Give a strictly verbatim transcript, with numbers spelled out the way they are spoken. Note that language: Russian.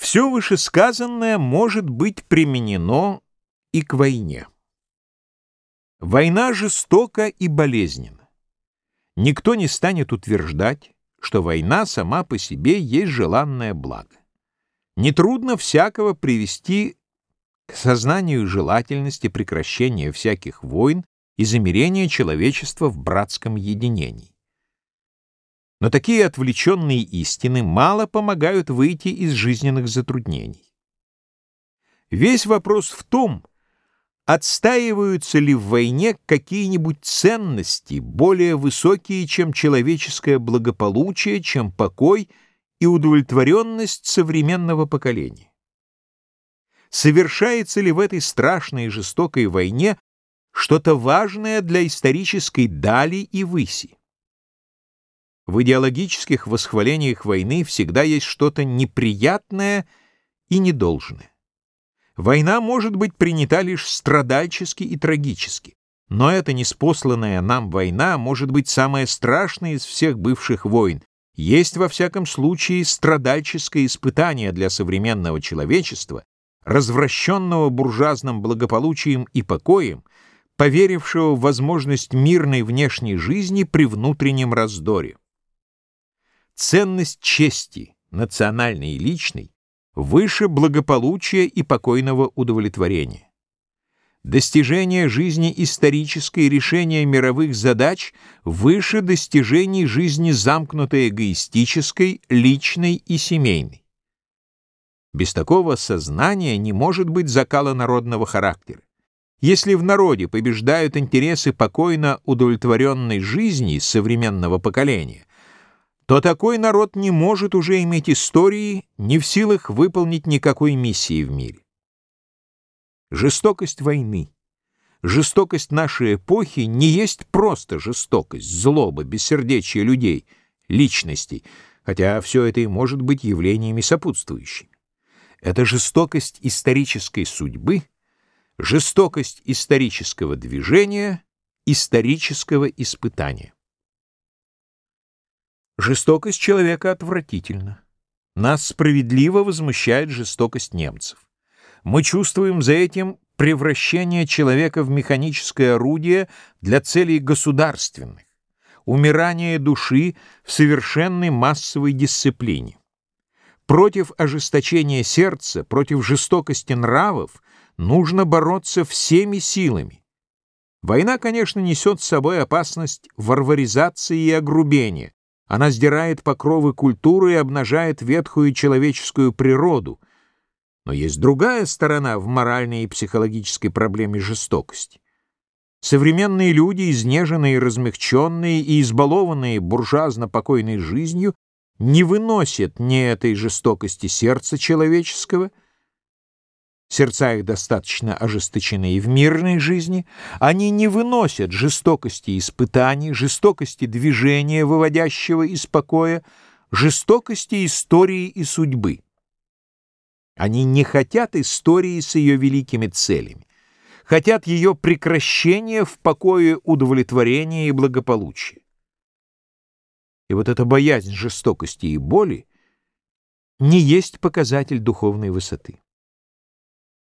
Все вышесказанное может быть применено и к войне. Война жестока и болезненна. Никто не станет утверждать, что война сама по себе есть желанное благо. Нетрудно всякого привести к сознанию желательности прекращения всяких войн и замирения человечества в братском единении. Но такие отвлеченные истины мало помогают выйти из жизненных затруднений. Весь вопрос в том, отстаиваются ли в войне какие-нибудь ценности, более высокие, чем человеческое благополучие, чем покой и удовлетворенность современного поколения. Совершается ли в этой страшной и жестокой войне что-то важное для исторической дали и выси? В идеологических восхвалениях войны всегда есть что-то неприятное и недолжное. Война может быть принята лишь страдальчески и трагически, но эта неспосланная нам война может быть самая страшная из всех бывших войн, есть во всяком случае страдальческое испытание для современного человечества, развращенного буржуазным благополучием и покоем, поверившего в возможность мирной внешней жизни при внутреннем раздоре. Ценность чести, национальной и личной, выше благополучия и покойного удовлетворения. Достижение жизни исторической и решение мировых задач выше достижений жизни замкнутой эгоистической, личной и семейной. Без такого сознания не может быть закала народного характера. Если в народе побеждают интересы покойно удовлетворенной жизни современного поколения, то такой народ не может уже иметь истории, не в силах выполнить никакой миссии в мире. Жестокость войны, жестокость нашей эпохи не есть просто жестокость, злоба, бессердечие людей, личностей, хотя все это и может быть явлениями сопутствующими. Это жестокость исторической судьбы, жестокость исторического движения, исторического испытания. Жестокость человека отвратительна. Нас справедливо возмущает жестокость немцев. Мы чувствуем за этим превращение человека в механическое орудие для целей государственных, умирание души в совершенной массовой дисциплине. Против ожесточения сердца, против жестокости нравов нужно бороться всеми силами. Война, конечно, несет с собой опасность варваризации и огрубения. Она сдирает покровы культуры и обнажает ветхую человеческую природу. Но есть другая сторона в моральной и психологической проблеме жестокости. Современные люди, изнеженные, размягченные и избалованные буржуазно-покойной жизнью, не выносят ни этой жестокости сердца человеческого, сердца их достаточно ожесточены и в мирной жизни, они не выносят жестокости испытаний, жестокости движения, выводящего из покоя, жестокости истории и судьбы. Они не хотят истории с ее великими целями, хотят ее прекращения в покое удовлетворения и благополучия. И вот эта боязнь жестокости и боли не есть показатель духовной высоты.